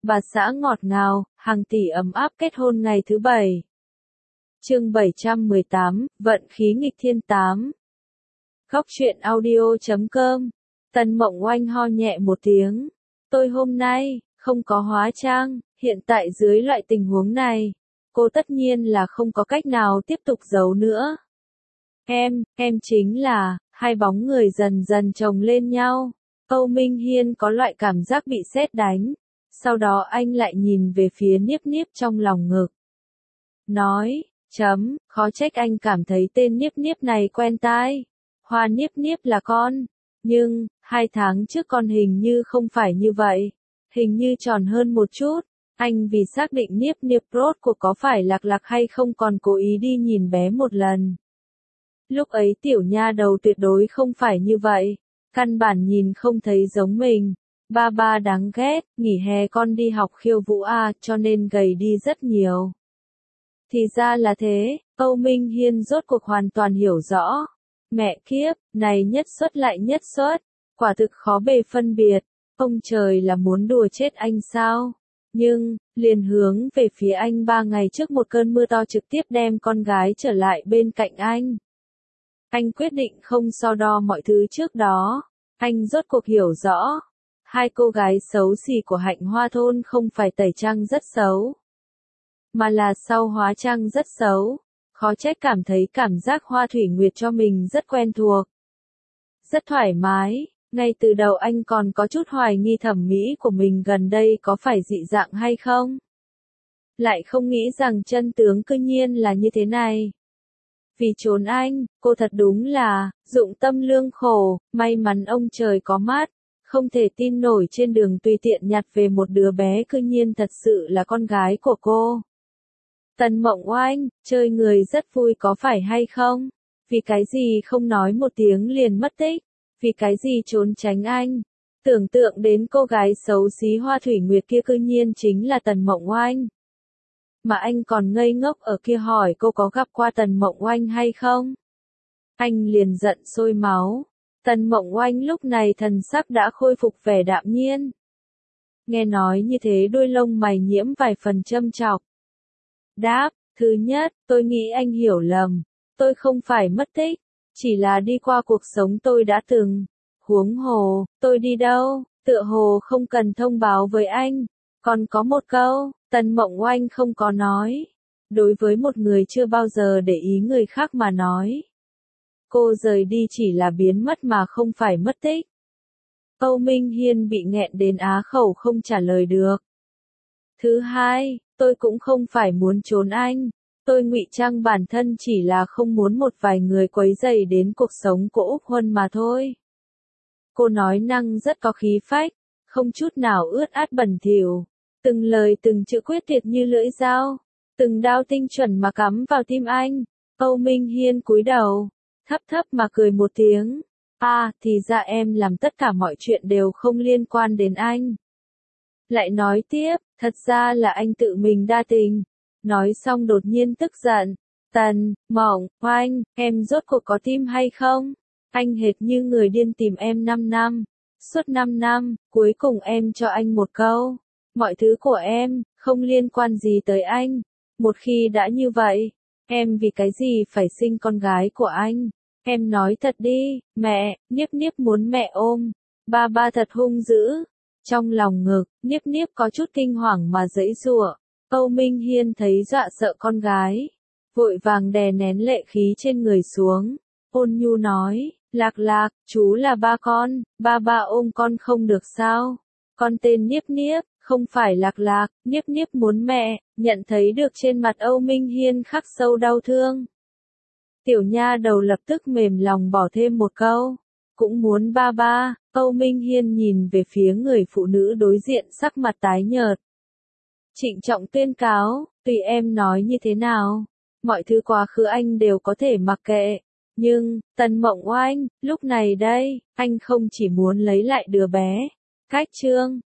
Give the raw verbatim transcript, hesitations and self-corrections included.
bà xã ngọt ngào, hàng tỷ ấm áp kết hôn ngày thứ bảy. Chương bảy trăm mười tám, Vận khí nghịch thiên tám. Góc truyện audio chấm com. Tần Mộng Oanh ho nhẹ một tiếng. Tôi hôm nay, không có hóa trang, hiện tại dưới loại tình huống này, cô tất nhiên là không có cách nào tiếp tục giấu nữa. Em, em chính là, hai bóng người dần dần chồng lên nhau. Âu Minh Hiên có loại cảm giác bị sét đánh. Sau đó anh lại nhìn về phía Niếp Niếp trong lòng ngực. Nói, chấm, khó trách anh cảm thấy tên Niếp Niếp này quen tai. Hoa Niếp Niếp là con. Nhưng, hai tháng trước con hình như không phải như vậy. Hình như tròn hơn một chút. Anh vì xác định Niếp Niếp rốt cuộc có phải Lạc Lạc hay không còn cố ý đi nhìn bé một lần. Lúc ấy tiểu nha đầu tuyệt đối không phải như vậy. Căn bản nhìn không thấy giống mình. Ba ba đáng ghét, nghỉ hè con đi học khiêu vũ à, cho nên gầy đi rất nhiều. Thì ra là thế, Âu Minh Hiên rốt cuộc hoàn toàn hiểu rõ. Mẹ kiếp, này nhất xuất lại nhất xuất, quả thực khó bề phân biệt. Ông trời là muốn đùa chết anh sao? Nhưng, liền hướng về phía anh ba ngày trước một cơn mưa to trực tiếp đem con gái trở lại bên cạnh anh. Anh quyết định không so đo mọi thứ trước đó. Anh rốt cuộc hiểu rõ. Hai cô gái xấu xí của Hạnh Hoa thôn không phải tẩy trang rất xấu, mà là sau hóa trang rất xấu. Khó trách cảm thấy cảm giác Hoa Thủy Nguyệt cho mình rất quen thuộc. Rất thoải mái. Ngay từ đầu anh còn có chút hoài nghi thẩm mỹ của mình gần đây có phải dị dạng hay không. Lại không nghĩ rằng chân tướng cư nhiên là như thế này. Vì trốn anh, cô thật đúng là, dụng tâm lương khổ, may mắn ông trời có mắt. Không thể tin nổi trên đường tùy tiện nhặt về một đứa bé cư nhiên thật sự là con gái của cô. Tần Mộng Oanh, chơi người rất vui có phải hay không? Vì cái gì không nói một tiếng liền mất tích? Vì cái gì trốn tránh anh? Tưởng tượng đến cô gái xấu xí Hoa Thủy Nguyệt kia cư nhiên chính là Tần Mộng Oanh. Mà anh còn ngây ngốc ở kia hỏi cô có gặp qua Tần Mộng Oanh hay không? Anh liền giận sôi máu. Tần Mộng Oanh lúc này thần sắc đã khôi phục vẻ đạm nhiên. Nghe nói như thế đôi lông mày nhiễm vài phần châm chọc. Đáp, thứ nhất, tôi nghĩ anh hiểu lầm. Tôi không phải mất tích, chỉ là đi qua cuộc sống tôi đã từng. Huống hồ, tôi đi đâu, tựa hồ không cần thông báo với anh. Còn có một câu, Tần Mộng Oanh không có nói. Đối với một người chưa bao giờ để ý người khác mà nói. Cô rời đi chỉ là biến mất mà không phải mất tích. Âu Minh Hiên bị nghẹn đến á khẩu không trả lời được. Thứ hai, tôi cũng không phải muốn trốn anh. Tôi ngụy trang bản thân chỉ là không muốn một vài người quấy rầy đến cuộc sống của Úc Huân mà thôi. Cô nói năng rất có khí phách, không chút nào ướt át bẩn thỉu. Từng lời từng chữ quyết liệt như lưỡi dao. Từng đao tinh chuẩn mà cắm vào tim anh. Âu Minh Hiên cúi đầu. Thấp thấp mà cười một tiếng. À, thì ra em làm tất cả mọi chuyện đều không liên quan đến anh. Lại nói tiếp, thật ra là anh tự mình đa tình. Nói xong đột nhiên tức giận. Tần, Mộng, Oanh, em rốt cuộc có tim hay không? Anh hệt như người điên tìm em năm năm. Suốt năm năm, cuối cùng em cho anh một câu. Mọi thứ của em, không liên quan gì tới anh. Một khi đã như vậy, em vì cái gì phải sinh con gái của anh? Em nói thật đi, mẹ, Niếp Niếp muốn mẹ ôm. Ba ba thật hung dữ. Trong lòng ngực, Niếp Niếp có chút kinh hoàng mà giãy giụa. Âu Minh Hiên thấy dọa sợ con gái. Vội vàng đè nén lệ khí trên người xuống. Ôn nhu nói, Lạc Lạc, chú là ba con, ba ba ôm con không được sao? Con tên Niếp Niếp, không phải Lạc Lạc, Niếp Niếp muốn mẹ. Nhận thấy được trên mặt Âu Minh Hiên khắc sâu đau thương. Tiểu nha đầu lập tức mềm lòng bỏ thêm một câu. Cũng muốn ba ba. Âu Minh Hiên nhìn về phía người phụ nữ đối diện sắc mặt tái nhợt. Trịnh trọng tuyên cáo, tùy em nói như thế nào. Mọi thứ quá khứ anh đều có thể mặc kệ. Nhưng, Tần Mộng Oanh, lúc này đây, anh không chỉ muốn lấy lại đứa bé. Cách chương,